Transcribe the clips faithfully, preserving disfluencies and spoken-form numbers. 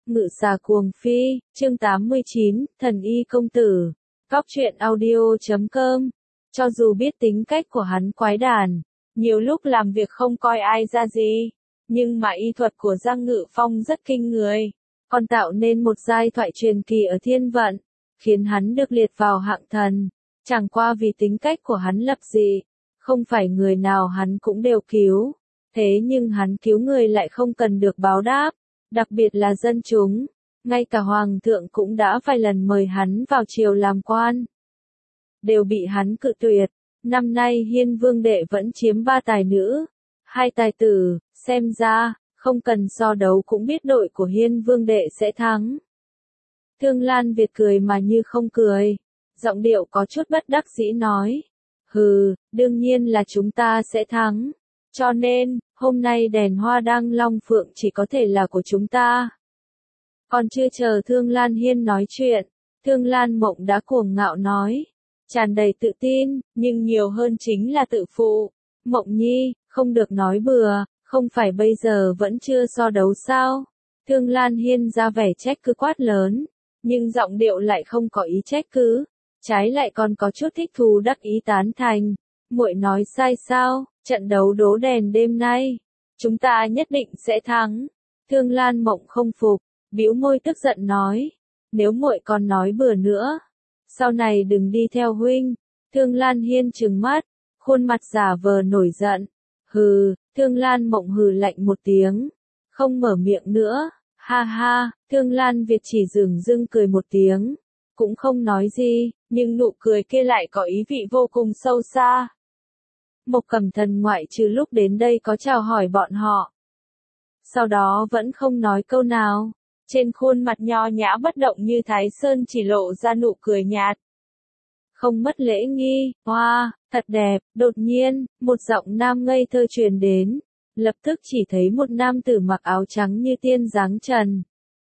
Ngự xà cuồng phi, chương tám mươi chín, thần y công tử. Góc truyện audio chấm com. Cho dù biết tính cách của hắn quái đản, nhiều lúc làm việc không coi ai ra gì, nhưng mà y thuật của Giang Ngự Phong rất kinh người, còn tạo nên một giai thoại truyền kỳ ở thiên vận, khiến hắn được liệt vào hạng thần. Chẳng qua vì tính cách của hắn lập dị, không phải người nào hắn cũng đều cứu, thế nhưng hắn cứu người lại không cần được báo đáp, đặc biệt là dân chúng, ngay cả hoàng thượng cũng đã vài lần mời hắn vào triều làm quan, đều bị hắn cự tuyệt. Năm nay Hiên Vương đệ vẫn chiếm ba tài nữ, hai tài tử, xem ra, không cần so đấu cũng biết đội của Hiên Vương đệ sẽ thắng. Thương Lan Việt cười mà như không cười, giọng điệu có chút bất đắc dĩ nói, hừ, đương nhiên là chúng ta sẽ thắng, cho nên, hôm nay đèn hoa đăng long phượng chỉ có thể là của chúng ta. Còn chưa chờ Thương Lan Hiên nói chuyện, Thương Lan Mộng đã cuồng ngạo nói, tràn đầy tự tin, nhưng nhiều hơn chính là tự phụ. Mộng nhi, không được nói bừa, không phải bây giờ vẫn chưa so đấu sao? Thương Lan Hiên ra vẻ trách cứ quát lớn, nhưng giọng điệu lại không có ý trách cứ, trái lại còn có chút thích thú đắc ý tán thành. Muội nói sai sao? Trận đấu đố đèn đêm nay, chúng ta nhất định sẽ thắng. Thương Lan Mộng không phục, bĩu môi tức giận nói, nếu muội còn nói bừa nữa, sau này đừng đi theo huynh. Thương Lan Hiên trừng mắt, khuôn mặt giả vờ nổi giận. Hừ, Thương Lan Mộng hừ lạnh một tiếng, không mở miệng nữa. Ha ha, Thương Lan Việt chỉ dửng dưng cười một tiếng, cũng không nói gì, nhưng nụ cười kia lại có ý vị vô cùng sâu xa. Mộc Cẩm Thần ngoại trừ lúc đến đây có chào hỏi bọn họ, sau đó vẫn không nói câu nào, trên khuôn mặt nho nhã bất động như Thái Sơn chỉ lộ ra nụ cười nhạt. Không mất lễ nghi, hoa, thật đẹp. Đột nhiên, một giọng nam ngây thơ truyền đến, lập tức chỉ thấy một nam tử mặc áo trắng như tiên dáng trần,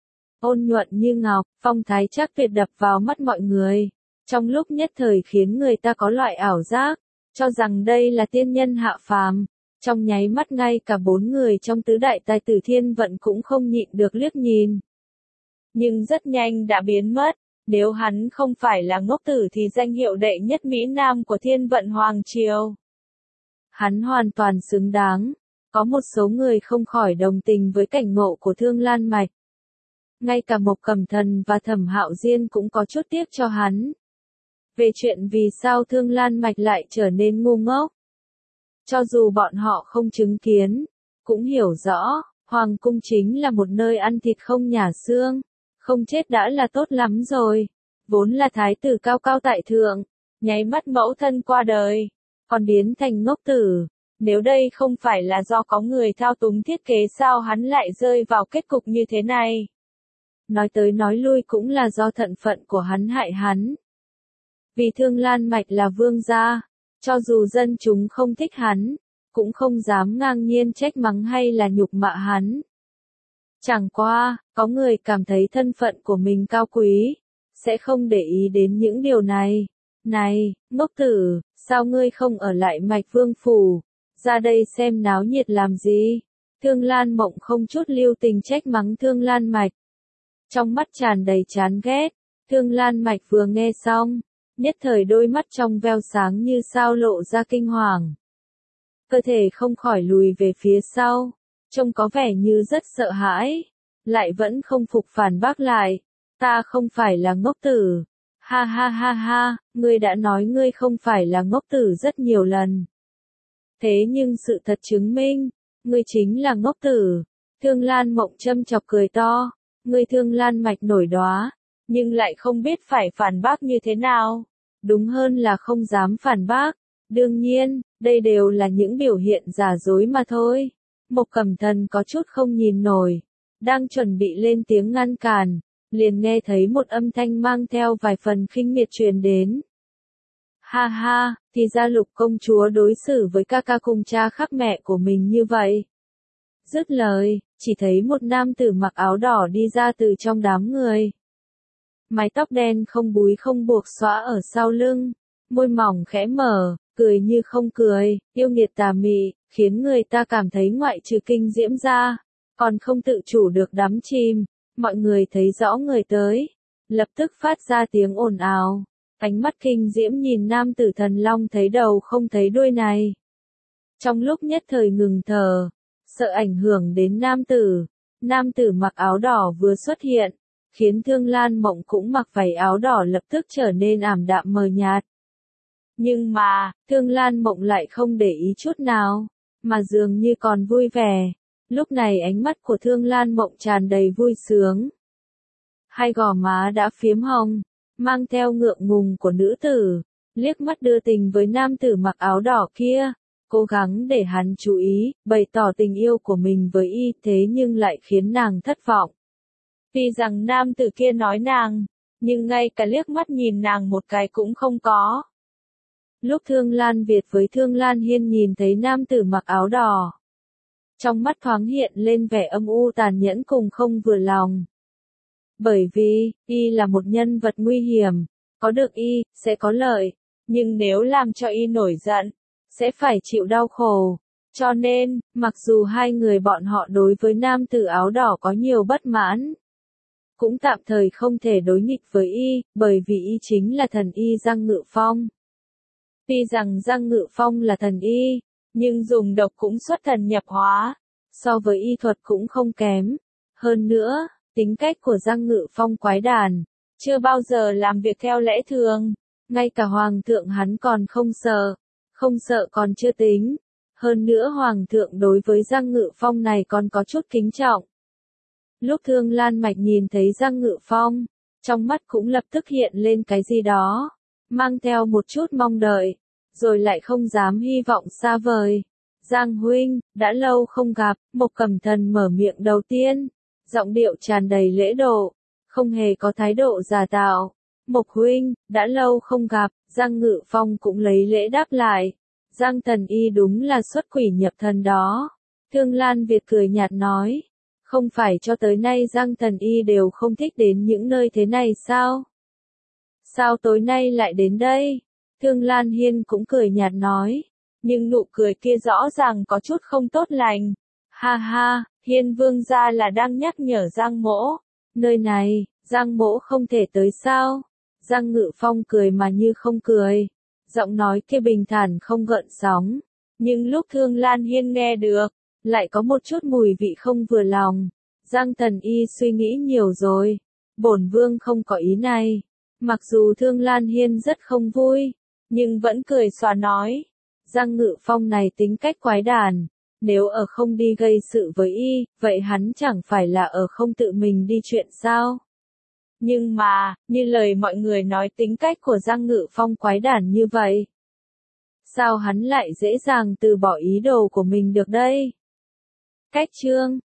ôn nhuận như ngọc, phong thái chắc tuyệt đập vào mắt mọi người, trong lúc nhất thời khiến người ta có loại ảo giác, cho rằng đây là tiên nhân hạ phàm. Trong nháy mắt ngay cả bốn người trong tứ đại tài tử thiên vận cũng không nhịn được liếc nhìn. Nhưng rất nhanh đã biến mất, nếu hắn không phải là ngốc tử thì danh hiệu đệ nhất Mỹ Nam của thiên vận Hoàng Triều, hắn hoàn toàn xứng đáng. Có một số người không khỏi đồng tình với cảnh ngộ của Thương Lan Mạch. Ngay cả Mộc Cẩm Thần và Thẩm Hạo Diên cũng có chút tiếc cho hắn. Về chuyện vì sao Thương Lan Mạch lại trở nên ngu ngốc, cho dù bọn họ không chứng kiến, cũng hiểu rõ, Hoàng cung chính là một nơi ăn thịt không nhả xương, không chết đã là tốt lắm rồi. Vốn là thái tử cao cao tại thượng, nháy mắt mẫu thân qua đời, còn biến thành ngốc tử. Nếu đây không phải là do có người thao túng thiết kế sao hắn lại rơi vào kết cục như thế này. Nói tới nói lui cũng là do thận phận của hắn hại hắn. Vì Thương Lan Mạch là vương gia, cho dù dân chúng không thích hắn, cũng không dám ngang nhiên trách mắng hay là nhục mạ hắn. Chẳng qua, có người cảm thấy thân phận của mình cao quý, sẽ không để ý đến những điều này. Này, ngốc tử, sao ngươi không ở lại Mạch Vương phủ, ra đây xem náo nhiệt làm gì? Thương Lan Mộng không chút lưu tình trách mắng Thương Lan Mạch, trong mắt tràn đầy chán ghét. Thương Lan Mạch vừa nghe xong, nhất thời đôi mắt trong veo sáng như sao lộ ra kinh hoàng, cơ thể không khỏi lùi về phía sau, trông có vẻ như rất sợ hãi, lại vẫn không phục phản bác lại, ta không phải là ngốc tử. Ha ha ha ha, ngươi đã nói ngươi không phải là ngốc tử rất nhiều lần, thế nhưng sự thật chứng minh, ngươi chính là ngốc tử. Thương Lan Mộng châm chọc cười to, ngươi Thương Lan Mạch nổi đóa, nhưng lại không biết phải phản bác như thế nào, đúng hơn là không dám phản bác. Đương nhiên, đây đều là những biểu hiện giả dối mà thôi. Mộc Cẩm Thần có chút không nhìn nổi, đang chuẩn bị lên tiếng ngăn cản, liền nghe thấy một âm thanh mang theo vài phần khinh miệt truyền đến. Ha ha, thì ra Lục công chúa đối xử với ca ca cùng cha khác mẹ của mình như vậy. Dứt lời, chỉ thấy một nam tử mặc áo đỏ đi ra từ trong đám người. Mái tóc đen không búi không buộc xõa ở sau lưng, môi mỏng khẽ mở, cười như không cười, yêu nghiệt tà mị, khiến người ta cảm thấy ngoại trừ kinh diễm ra, còn không tự chủ được đắm chìm. Mọi người thấy rõ người tới, lập tức phát ra tiếng ồn ào. Ánh mắt kinh diễm nhìn nam tử thần long thấy đầu không thấy đuôi này. Trong lúc nhất thời ngừng thở, sợ ảnh hưởng đến nam tử, nam tử mặc áo đỏ vừa xuất hiện, khiến Thương Lan Mộng cũng mặc váy áo đỏ lập tức trở nên ảm đạm mờ nhạt. Nhưng mà, Thương Lan Mộng lại không để ý chút nào, mà dường như còn vui vẻ. Lúc này ánh mắt của Thương Lan Mộng tràn đầy vui sướng. Hai gò má đã phiếm hồng, mang theo ngượng ngùng của nữ tử, liếc mắt đưa tình với nam tử mặc áo đỏ kia, cố gắng để hắn chú ý, bày tỏ tình yêu của mình với y, thế nhưng lại khiến nàng thất vọng. Tuy rằng nam tử kia nói nàng, nhưng ngay cả liếc mắt nhìn nàng một cái cũng không có. Lúc Thương Lan Việt với Thương Lan Hiên nhìn thấy nam tử mặc áo đỏ, trong mắt thoáng hiện lên vẻ âm u tàn nhẫn cùng không vừa lòng. Bởi vì, y là một nhân vật nguy hiểm, có được y, sẽ có lợi, nhưng nếu làm cho y nổi giận, sẽ phải chịu đau khổ. Cho nên, mặc dù hai người bọn họ đối với nam tử áo đỏ có nhiều bất mãn, cũng tạm thời không thể đối nghịch với y, bởi vì y chính là thần y Giang Ngự Phong. Tuy rằng Giang Ngự Phong là thần y, nhưng dùng độc cũng xuất thần nhập hóa, so với y thuật cũng không kém. Hơn nữa, tính cách của Giang Ngự Phong quái đản, chưa bao giờ làm việc theo lẽ thường, ngay cả hoàng thượng hắn còn không sợ, không sợ còn chưa tính. Hơn nữa hoàng thượng đối với Giang Ngự Phong này còn có chút kính trọng. Lúc Thương Lan Mạch nhìn thấy Giang Ngự Phong, trong mắt cũng lập tức hiện lên cái gì đó, mang theo một chút mong đợi, rồi lại không dám hy vọng xa vời. Giang huynh, đã lâu không gặp, Mộc Cẩm Thần mở miệng đầu tiên, giọng điệu tràn đầy lễ độ, không hề có thái độ giả tạo. Mộc huynh, đã lâu không gặp, Giang Ngự Phong cũng lấy lễ đáp lại. Giang thần y đúng là xuất quỷ nhập thần đó. Thương Lan Việt cười nhạt nói, không phải cho tới nay Giang thần y đều không thích đến những nơi thế này sao? Sao tối nay lại đến đây? Thương Lan Hiên cũng cười nhạt nói, nhưng nụ cười kia rõ ràng có chút không tốt lành. Ha ha, Hiên vương gia là đang nhắc nhở Giang mỗ. Nơi này, Giang mỗ không thể tới sao? Giang Ngự Phong cười mà như không cười. Giọng nói kia bình thản không gợn sóng. Nhưng lúc Thương Lan Hiên nghe được, lại có một chút mùi vị không vừa lòng. Giang thần y suy nghĩ nhiều rồi. Bổn vương không có ý này. Mặc dù Thương Lan Hiên rất không vui, nhưng vẫn cười xòa nói. Giang Ngự Phong này tính cách quái đản. Nếu ở không đi gây sự với y, vậy hắn chẳng phải là ở không tự mình đi chuyện sao? Nhưng mà, như lời mọi người nói tính cách của Giang Ngự Phong quái đản như vậy. Sao hắn lại dễ dàng từ bỏ ý đồ của mình được đây? Cách chương